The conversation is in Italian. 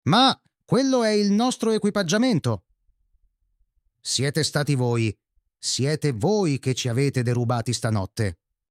Ma quello è il nostro equipaggiamento. Siete stati voi. Siete voi che ci avete derubati stanotte.